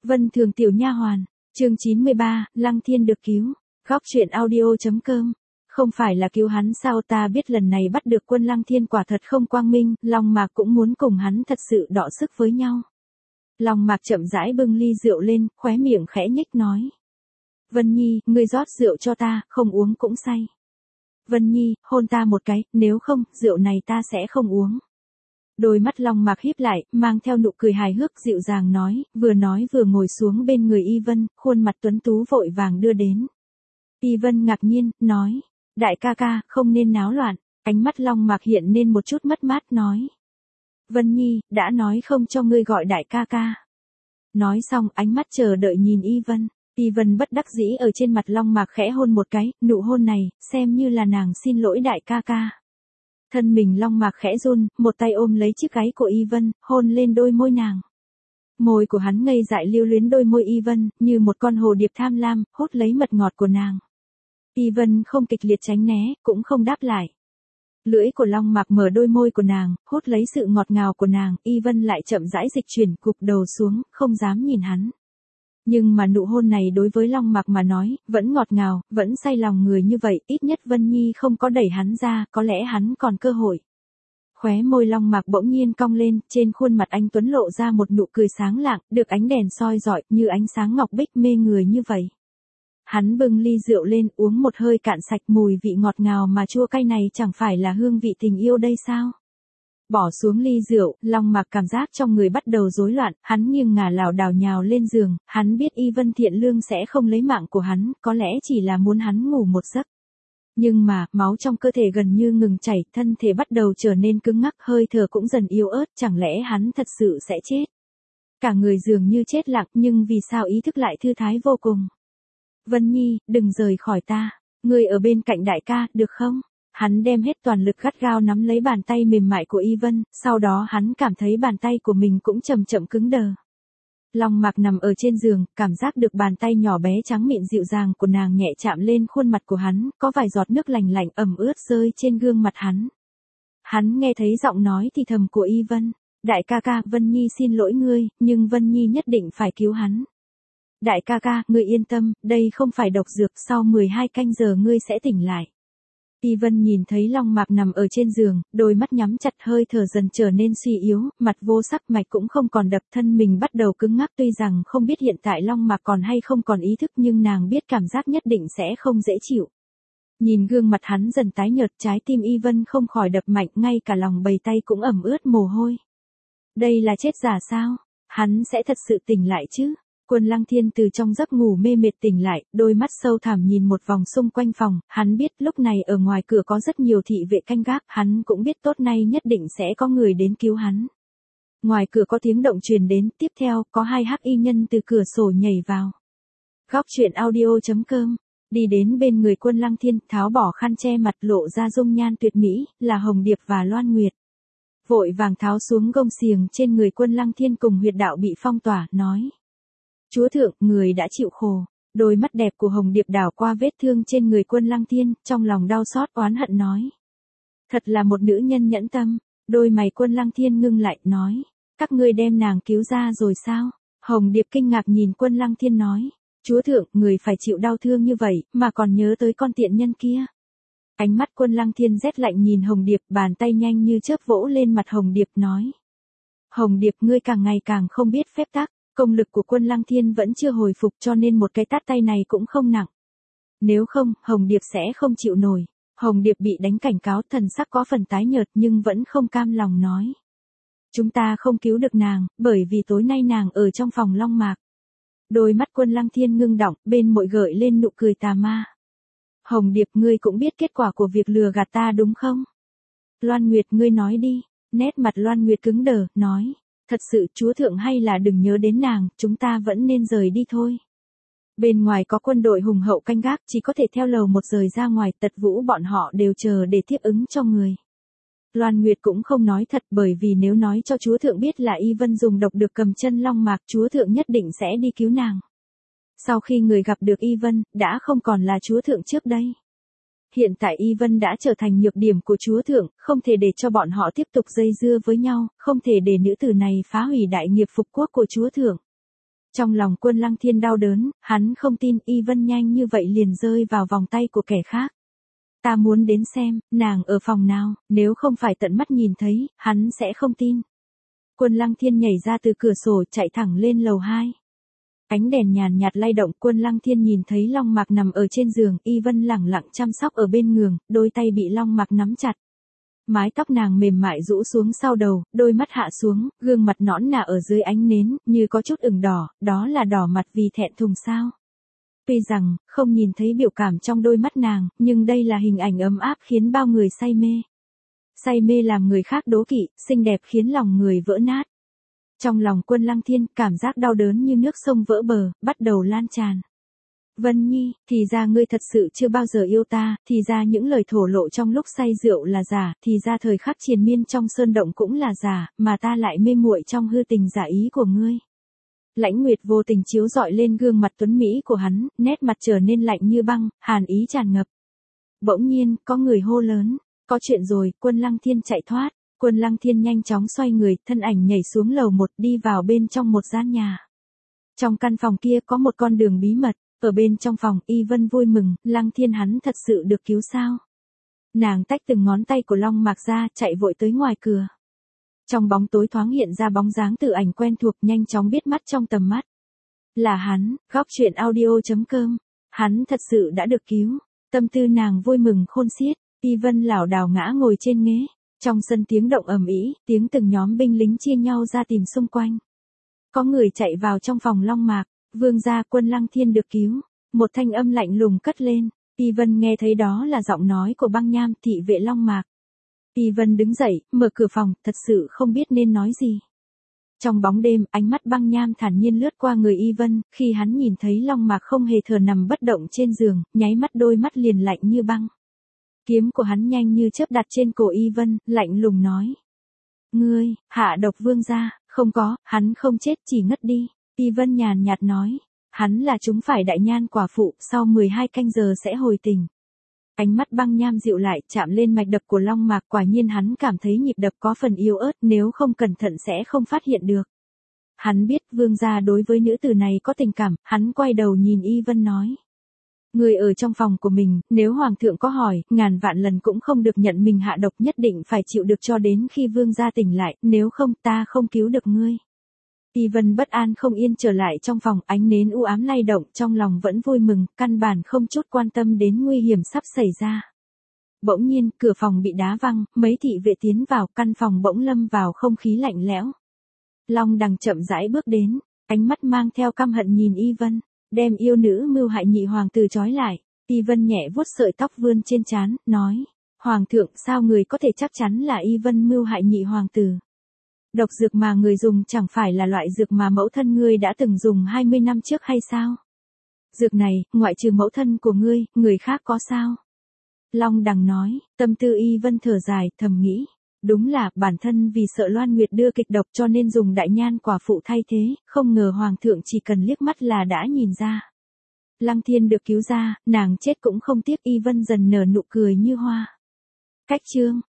Vân Thường tiểu nha hoàn, chương 93, Lăng Thiên được cứu. Góc truyện audio.com. Không phải là cứu hắn sao, ta biết lần này bắt được quân Lăng Thiên quả thật không quang minh, Long Mạc cũng muốn cùng hắn thật sự đọ sức với nhau. Long Mạc chậm rãi bưng ly rượu lên, khóe miệng khẽ nhếch nói. Vân Nhi, ngươi rót rượu cho ta, không uống cũng say. Vân Nhi, hôn ta một cái, nếu không, rượu này ta sẽ không uống. Đôi mắt Long Mạc híp lại, mang theo nụ cười hài hước dịu dàng nói vừa ngồi xuống bên người Y Vân, khuôn mặt tuấn tú vội vàng đưa đến. Y Vân ngạc nhiên, nói, đại ca ca, không nên náo loạn, ánh mắt Long Mạc hiện lên một chút mất mát nói. Vân Nhi, đã nói không cho ngươi gọi đại ca ca. Nói xong ánh mắt chờ đợi nhìn Y Vân. Y Vân bất đắc dĩ ở trên mặt Long Mạc khẽ hôn một cái, nụ hôn này, xem như là nàng xin lỗi đại ca ca. Thân mình Long Mạc khẽ run, một tay ôm lấy chiếc gáy của Y Vân, hôn lên đôi môi nàng. Môi của hắn ngây dại lưu luyến đôi môi Y Vân, như một con hồ điệp tham lam, hút lấy mật ngọt của nàng. Y Vân không kịch liệt tránh né, cũng không đáp lại. Lưỡi của Long Mạc mở đôi môi của nàng, hút lấy sự ngọt ngào của nàng, Y Vân lại chậm rãi dịch chuyển, gục đầu xuống, không dám nhìn hắn. Nhưng mà nụ hôn này đối với Long Mạc mà nói, vẫn ngọt ngào, vẫn say lòng người như vậy, ít nhất Vân Nhi không có đẩy hắn ra, có lẽ hắn còn cơ hội. Khóe môi Long Mạc bỗng nhiên cong lên, trên khuôn mặt anh tuấn lộ ra một nụ cười sáng lạng, được ánh đèn soi rọi, như ánh sáng ngọc bích mê người như vậy. Hắn bưng ly rượu lên, uống một hơi cạn sạch, mùi vị ngọt ngào mà chua cay này chẳng phải là hương vị tình yêu đây sao? Bỏ xuống ly rượu, Long Mạc cảm giác trong người bắt đầu rối loạn, hắn nghiêng ngả lảo đảo nhào lên giường, hắn biết Y Vân thiện lương sẽ không lấy mạng của hắn, có lẽ chỉ là muốn hắn ngủ một giấc. Nhưng mà, máu trong cơ thể gần như ngừng chảy, thân thể bắt đầu trở nên cứng ngắc, hơi thở cũng dần yếu ớt, chẳng lẽ hắn thật sự sẽ chết? Cả người dường như chết lặng, nhưng vì sao ý thức lại thư thái vô cùng? Vân Nhi, đừng rời khỏi ta, ngươi ở bên cạnh đại ca, được không? Hắn đem hết toàn lực gắt gao nắm lấy bàn tay mềm mại của Y Vân, sau đó hắn cảm thấy bàn tay của mình cũng chậm chậm cứng đờ. Long Mạc nằm ở trên giường, cảm giác được bàn tay nhỏ bé trắng mịn dịu dàng của nàng nhẹ chạm lên khuôn mặt của hắn, có vài giọt nước lành lạnh ẩm ướt rơi trên gương mặt hắn. Hắn nghe thấy giọng nói thì thầm của Y Vân, đại ca ca, Vân Nhi xin lỗi ngươi, nhưng Vân Nhi nhất định phải cứu hắn. Đại ca ca, ngươi yên tâm, đây không phải độc dược, sau 12 canh giờ ngươi sẽ tỉnh lại. Y Vân nhìn thấy Long Mạc nằm ở trên giường, đôi mắt nhắm chặt, hơi thở dần trở nên suy yếu, mặt vô sắc, mạch cũng không còn đập, thân mình bắt đầu cứng ngắc, tuy rằng không biết hiện tại Long Mạc còn hay không còn ý thức, nhưng nàng biết cảm giác nhất định sẽ không dễ chịu. Nhìn gương mặt hắn dần tái nhợt, trái tim Y Vân không khỏi đập mạnh, ngay cả lòng bầy tay cũng ẩm ướt mồ hôi. Đây là chết giả sao? Hắn sẽ thật sự tỉnh lại chứ? Quân Lăng Thiên từ trong giấc ngủ mê mệt tỉnh lại, đôi mắt sâu thẳm nhìn một vòng xung quanh phòng, hắn biết lúc này ở ngoài cửa có rất nhiều thị vệ canh gác, hắn cũng biết tốt nay nhất định sẽ có người đến cứu hắn. Ngoài cửa có tiếng động truyền đến, tiếp theo có hai hắc y nhân từ cửa sổ nhảy vào. Góc truyện audio.com, đi đến bên người Quân Lăng Thiên, tháo bỏ khăn che mặt lộ ra dung nhan tuyệt mỹ, là Hồng Điệp và Loan Nguyệt. Vội vàng tháo xuống gông xiềng trên người Quân Lăng Thiên cùng huyệt đạo bị phong tỏa, nói. Chúa thượng, người đã chịu khổ. Đôi mắt đẹp của Hồng Điệp đảo qua vết thương trên người Quân Lăng Thiên, trong lòng đau xót oán hận nói. Thật là một nữ nhân nhẫn tâm. Đôi mày Quân Lăng Thiên ngưng lại, nói. Các ngươi đem nàng cứu ra rồi sao? Hồng Điệp kinh ngạc nhìn Quân Lăng Thiên nói. Chúa thượng, người phải chịu đau thương như vậy, mà còn nhớ tới con tiện nhân kia. Ánh mắt Quân Lăng Thiên rét lạnh nhìn Hồng Điệp, bàn tay nhanh như chớp vỗ lên mặt Hồng Điệp nói. Hồng Điệp, ngươi càng ngày càng không biết phép tắc. Công lực của Quân Lăng Thiên vẫn chưa hồi phục, cho nên một cái tát tay này cũng không nặng. Nếu không, Hồng Điệp sẽ không chịu nổi. Hồng Điệp bị đánh cảnh cáo, thần sắc có phần tái nhợt nhưng vẫn không cam lòng nói. Chúng ta không cứu được nàng, bởi vì tối nay nàng ở trong phòng Long Mạc. Đôi mắt Quân Lăng Thiên ngưng đọng, bên môi gợi lên nụ cười tà ma. Hồng Điệp, ngươi cũng biết kết quả của việc lừa gạt ta đúng không? Loan Nguyệt, ngươi nói đi. Nét mặt Loan Nguyệt cứng đờ, nói. Thật sự, chúa thượng, hay là đừng nhớ đến nàng, chúng ta vẫn nên rời đi thôi. Bên ngoài có quân đội hùng hậu canh gác, chỉ có thể theo lầu một rời ra ngoài, Tật Vũ bọn họ đều chờ để tiếp ứng cho người. Loan Nguyệt cũng không nói thật, bởi vì nếu nói cho chúa thượng biết là Y Vân dùng độc được cầm chân Long Mạc, chúa thượng nhất định sẽ đi cứu nàng. Sau khi người gặp được Y Vân, đã không còn là chúa thượng trước đây. Hiện tại Y Vân đã trở thành nhược điểm của chúa thượng, không thể để cho bọn họ tiếp tục dây dưa với nhau, không thể để nữ tử này phá hủy đại nghiệp phục quốc của chúa thượng. Trong lòng Quân Lăng Thiên đau đớn, hắn không tin Y Vân nhanh như vậy liền rơi vào vòng tay của kẻ khác. Ta muốn đến xem, nàng ở phòng nào, nếu không phải tận mắt nhìn thấy, hắn sẽ không tin. Quân Lăng Thiên nhảy ra từ cửa sổ chạy thẳng lên lầu 2. Ánh đèn nhàn nhạt lay động, Quân Lăng Thiên nhìn thấy Long Mạc nằm ở trên giường, Y Vân lẳng lặng chăm sóc ở bên giường, đôi tay bị Long Mạc nắm chặt. Mái tóc nàng mềm mại rũ xuống sau đầu, đôi mắt hạ xuống, gương mặt nõn nà ở dưới ánh nến, như có chút ửng đỏ, đó là đỏ mặt vì thẹn thùng sao. Tuy rằng, không nhìn thấy biểu cảm trong đôi mắt nàng, nhưng đây là hình ảnh ấm áp khiến bao người say mê. Say mê làm người khác đố kỵ, xinh đẹp khiến lòng người vỡ nát. Trong lòng Quân Lăng Thiên, cảm giác đau đớn như nước sông vỡ bờ, bắt đầu lan tràn. Vân Nhi, thì ra ngươi thật sự chưa bao giờ yêu ta, thì ra những lời thổ lộ trong lúc say rượu là giả, thì ra thời khắc triền miên trong sơn động cũng là giả, mà ta lại mê muội trong hư tình giả ý của ngươi. Lãnh Nguyệt vô tình chiếu rọi lên gương mặt tuấn mỹ của hắn, nét mặt trở nên lạnh như băng, hàn ý tràn ngập. Bỗng nhiên, có người hô lớn, có chuyện rồi. Quân Lăng Thiên chạy thoát. Quân Lăng Thiên nhanh chóng xoay người, thân ảnh nhảy xuống lầu 1 đi vào bên trong một gian nhà. Trong căn phòng kia có một con đường bí mật, ở bên trong phòng Y Vân vui mừng, Lăng Thiên hắn thật sự được cứu sao. Nàng tách từng ngón tay của Long Mạc ra, chạy vội tới ngoài cửa. Trong bóng tối thoáng hiện ra bóng dáng tự ảnh quen thuộc, nhanh chóng biết mắt trong tầm mắt. Là hắn. Góc truyện audio.com. Hắn thật sự đã được cứu. Tâm tư nàng vui mừng khôn xiết. Y Vân lảo đảo ngã ngồi trên ghế. Trong sân tiếng động ầm ĩ, tiếng từng nhóm binh lính chia nhau ra tìm xung quanh. Có người chạy vào trong phòng Long Mạc. Vương gia, Quân Lăng Thiên được cứu. Một thanh âm lạnh lùng cất lên. Y Vân nghe thấy đó là giọng nói của Băng Nham, thị vệ Long Mạc. Y Vân đứng dậy, mở cửa phòng, thật sự không biết nên nói gì. Trong bóng đêm, ánh mắt Băng Nham thản nhiên lướt qua người Y Vân, khi hắn nhìn thấy Long Mạc không hề thở nằm bất động trên giường, nháy mắt đôi mắt liền lạnh như băng. Kiếm của hắn nhanh như chớp đặt trên cổ Y Vân, lạnh lùng nói. Ngươi, hạ độc vương gia, không có, hắn không chết chỉ ngất đi. Y Vân nhàn nhạt nói, hắn là chúng phải đại nhan quả phụ, sau 12 canh giờ sẽ hồi tỉnh. Ánh mắt Băng Nham dịu lại, chạm lên mạch đập của Long Mạc, quả nhiên hắn cảm thấy nhịp đập có phần yếu ớt, nếu không cẩn thận sẽ không phát hiện được. Hắn biết vương gia đối với nữ tử này có tình cảm, hắn quay đầu nhìn Y Vân nói. Người ở trong phòng của mình, nếu hoàng thượng có hỏi, ngàn vạn lần cũng không được nhận mình hạ độc, nhất định phải chịu được cho đến khi vương gia tỉnh lại, nếu không ta không cứu được ngươi. Y Vân bất an không yên trở lại trong phòng, ánh nến u ám lay động, trong lòng vẫn vui mừng, căn bản không chút quan tâm đến nguy hiểm sắp xảy ra. Bỗng nhiên, cửa phòng bị đá văng, mấy thị vệ tiến vào, căn phòng bỗng lâm vào không khí lạnh lẽo. Long Đằng chậm rãi bước đến, ánh mắt mang theo căm hận nhìn Y Vân, đem yêu nữ mưu hại nhị hoàng tử trói lại. Y Vân nhẹ vuốt sợi tóc vươn trên trán, nói, hoàng thượng, sao người có thể chắc chắn là Y Vân mưu hại nhị hoàng tử? Độc dược mà người dùng chẳng phải là loại dược mà mẫu thân ngươi đã từng dùng 20 năm trước hay sao? Dược này, ngoại trừ mẫu thân của ngươi, người khác có sao? Long Đằng nói, tâm tư Y Vân thở dài, thầm nghĩ. Đúng là, bản thân vì sợ Loan Nguyệt đưa kịch độc cho nên dùng đại nhan quả phụ thay thế, không ngờ hoàng thượng chỉ cần liếc mắt là đã nhìn ra. Lăng Thiên được cứu ra, nàng chết cũng không tiếc. Y Vân dần nở nụ cười như hoa. Cách chương.